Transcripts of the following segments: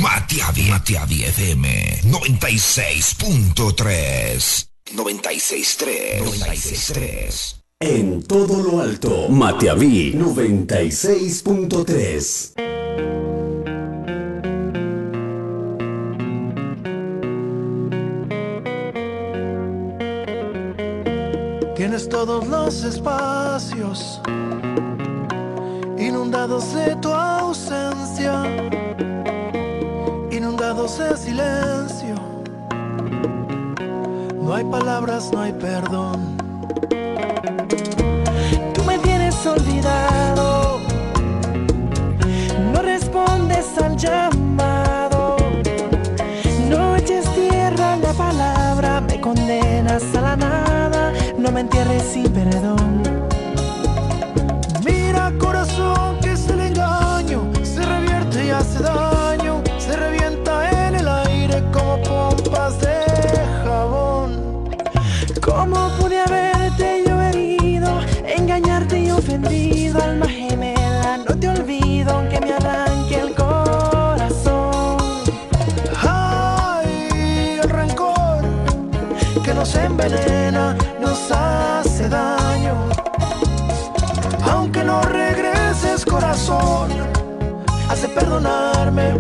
Matiavi FM 96.3. 96.3. En todo lo alto, Matiavi 96.3. Tienes todos los espacios inundados de tu ausencia, inundados de silencio. No hay palabras, no hay perdón. Tú me tienes olvidado, no respondes al llamado, no eches tierra a la palabra, me condenas a la nada, no me entierres sin perdón. Mira, corazón, que es el engaño, se revierte y hace daño, se revienta en el aire como pompas de jabón. ¿Cómo pude haberte yo herido, engañarte y ofendido, alma gemela? No te olvido aunque me arranque el corazón. Ay, el rencor que nos envenena, nos hace daño. Aunque no regreses, corazón, has de perdonarme.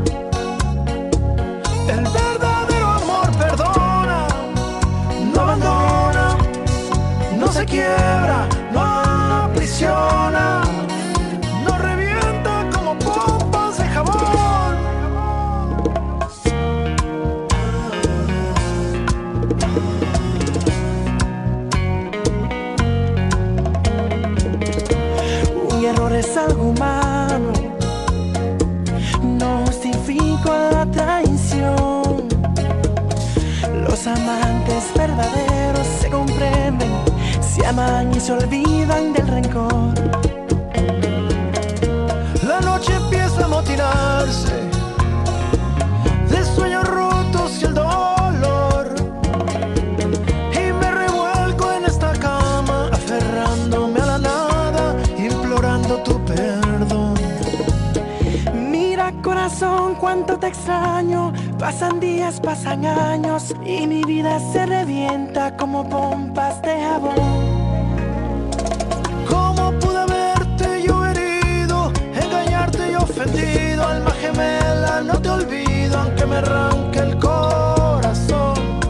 El verdadero amor perdona, no abandona, no se quiebra, no aprisiona, no revienta como pompas de jabón. Un error es algo humano, no justifico la traición. Los amantes verdaderos se comprenden, se aman y se olvidan del rencor. La noche empieza a amotinarse de sueños rotos y el dolor, y me revuelco en esta cama aferrándome a la nada, implorando tu perdón. Mira, corazón, cuánto te extraño, pasan días, pasan años y mi vida se revienta como pompas de jabón. ¿Cómo pude haberte yo herido, engañarte y ofendido, alma gemela? No te olvido aunque me arranque el corazón.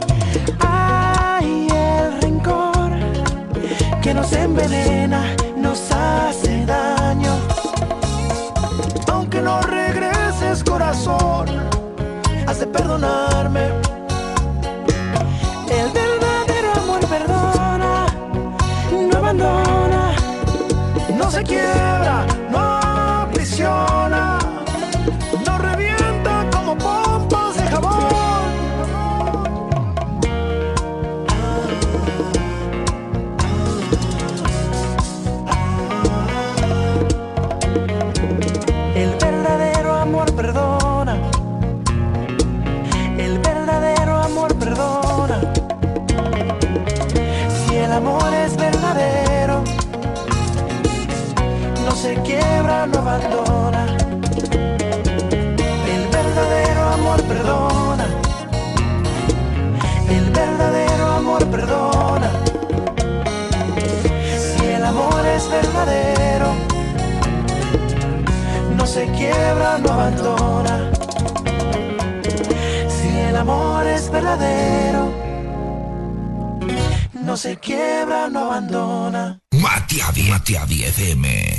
Ay, el rencor que nos envenena, nos hace daño. Aunque no regreses, corazón, has de perdonarme. El verdadero amor perdona, no abandona, no se quiebra, no aprisiona, no revienta como pompas de jabón. el verdadero amor perdona, el verdadero amor perdona. Si el amor es verdadero, no se quiebra, no abandona. El verdadero amor perdona, el verdadero amor perdona. Si el amor es verdadero, no se quiebra, no abandona. Si el amor es verdadero, no se quiebra, no abandona. Matiavi FM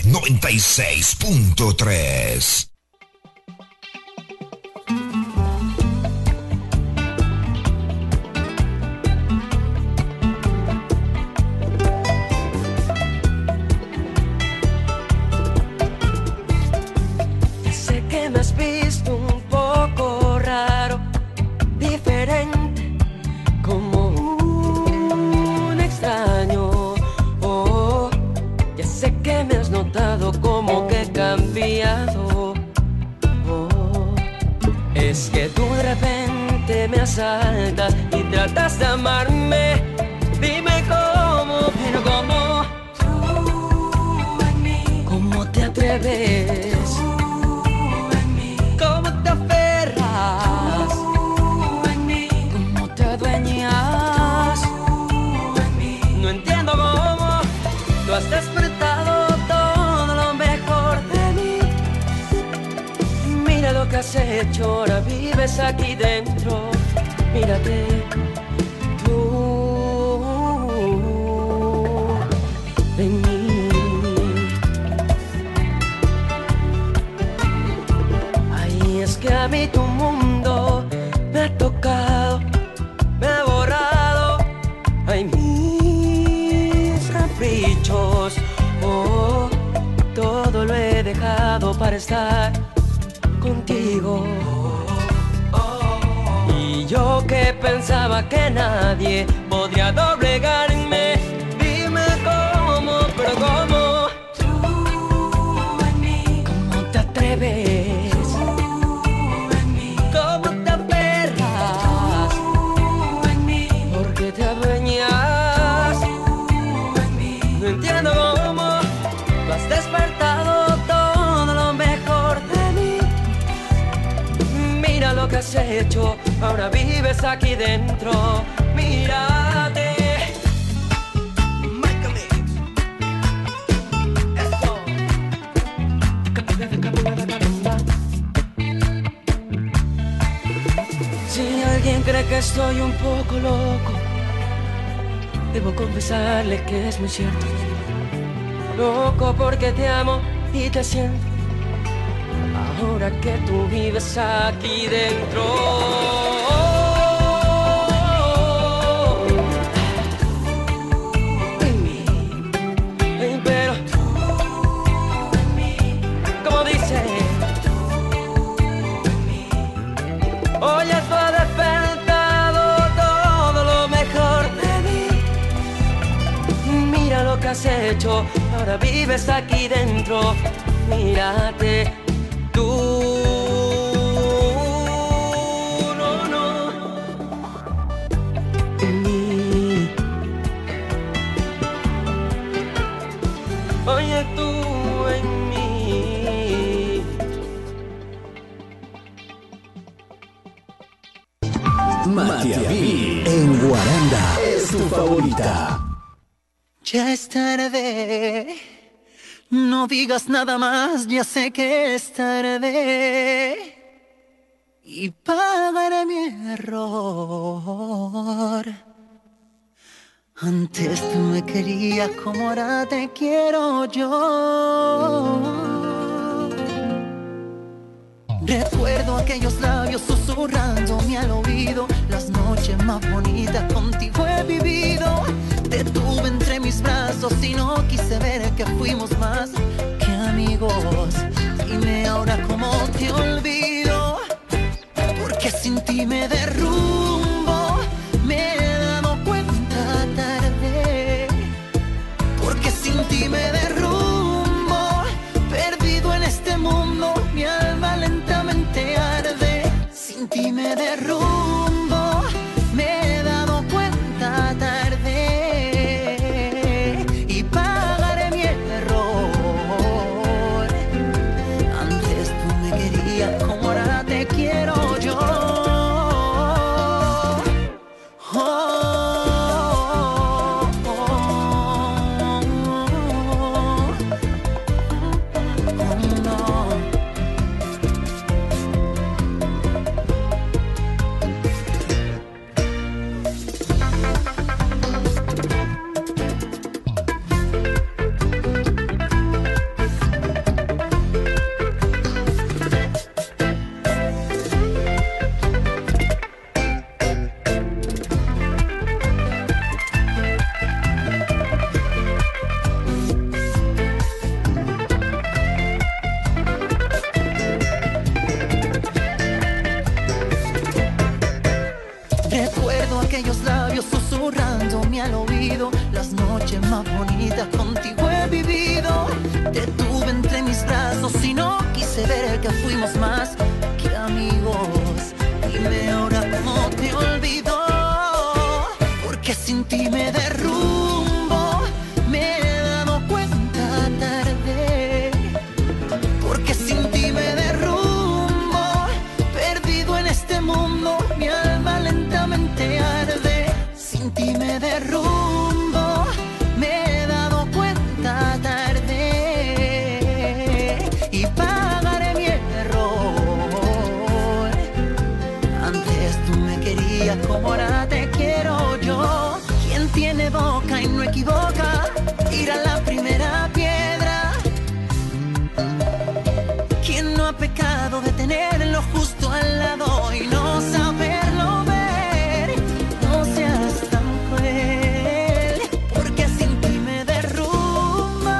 96.3. Sé que me has visto un poco raro, diferente, como un extraño. Oh, ya sé que me has notado como que he cambiado. Oh, es que tú de repente me asaltas y tratas de amarme. Dime cómo, pero cómo. Tú en mí. ¿Cómo te atreves? ¿Cómo te aferras? lo que has hecho, ahora vives aquí dentro. Mírate, tú en mí. Ay, es que a mí tu mundo me ha tocado, me ha borrado. Ay, mis caprichos, oh, todo lo he dejado para estar contigo. Y yo que pensaba que nadie podría doblegarme, dime cómo, pero cómo. Tú en mí, ¿cómo te atreves? Tú en mí, ¿cómo te aferras? Tú en mí, ¿por qué te adueñas? Tú en mí, no entiendo cómo tú has despertado todo lo mejor de mí. Mira lo que has hecho, ahora vives aquí dentro. Mírate. Eso. Si alguien cree que estoy un poco loco, debo confesarle que es muy cierto. Loco porque te amo y te siento, ahora que tú vives aquí dentro. En mí, pero como dice, oye, tú has despertado todo lo mejor de mí. Mira lo que has hecho, ahora vives aquí dentro. Mírate. Tú, no, no, en mí. Oye, tú en mí. Matiaví en Guaranda es tu favorita. Ya es tarde. No digas nada más, ya sé que es tarde. Y pagaré mi error. Antes tú me querías como ahora te quiero yo. Recuerdo aquellos labios susurrándome al oído. Las noches más bonitas contigo he vivido. Te tuve entre mis brazos y no quise ver que fuimos más que amigos. Dime ahora cómo te olvido, porque sin ti me derrumbo. Me he dado cuenta tarde, porque sin ti me derrumbo. Perdido en este mundo, mi alma lentamente arde. Sin ti me derrumbo, me he dado cuenta tarde. Aquellos labios susurrándome al oído. Las noches más bonitas contigo he vivido. Te tuve entre mis brazos y no quise ver que fuimos más que amigos. Dime ahora cómo te olvido, porque sin ti me derrumbo. Me he dado cuenta tarde, porque sin ti me derrumbo. Perdido en este mundo, mi alma lentamente arde. Sin ti me derrumbo, me he dado cuenta tarde. Y pagaré mi error. querías como ahora te quiero yo. Quien tiene boca y no equivoca, tira la primera piedra. Quien no ha pecado de tenerlo justo al lado y no saberlo ver, no seas tan cruel, porque sin ti me derrumba,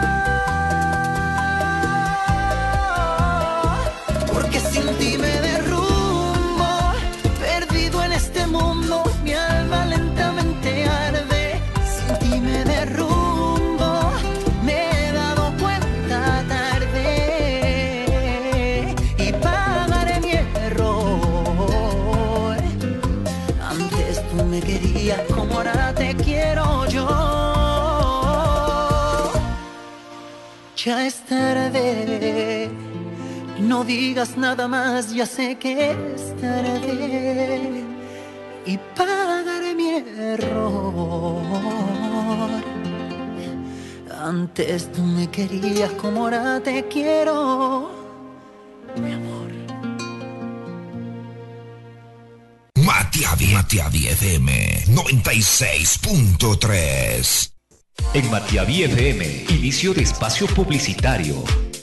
porque sin ti me derrumbo, perdido en este mundo, mi alma lentamente arde, sin ti me derrumbo, me he dado cuenta tarde y pagaré mi error. Antes tú me querías como ahora te quiero yo. Ya es tarde, no digas nada más, ya sé que es tarde y pagaré mi error. Antes tú me querías como ahora te quiero, mi amor. Matiavi FM 96.3. En Matiavi FM, inicio de espacio publicitario.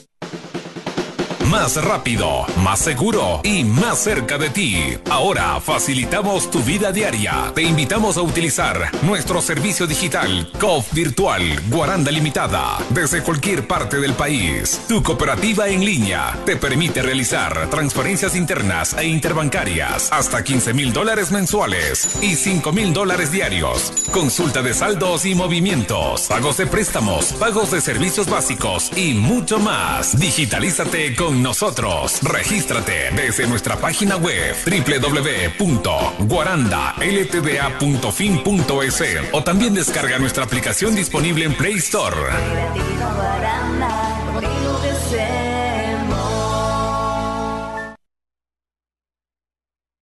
Más rápido, más seguro y más cerca de ti. Ahora facilitamos tu vida diaria. Te invitamos a utilizar nuestro servicio digital COF Virtual Guaranda Limitada desde cualquier parte del país. Tu cooperativa en línea te permite realizar transferencias internas e interbancarias hasta $15,000 mensuales y $5,000 diarios. Consulta de saldos y movimientos, pagos de préstamos, pagos de servicios básicos y mucho más. Digitalízate con nosotros. Regístrate desde nuestra página web www.guarandaltda.fin.es o también descarga nuestra aplicación disponible en Play Store. Guaranda, contigo que sé.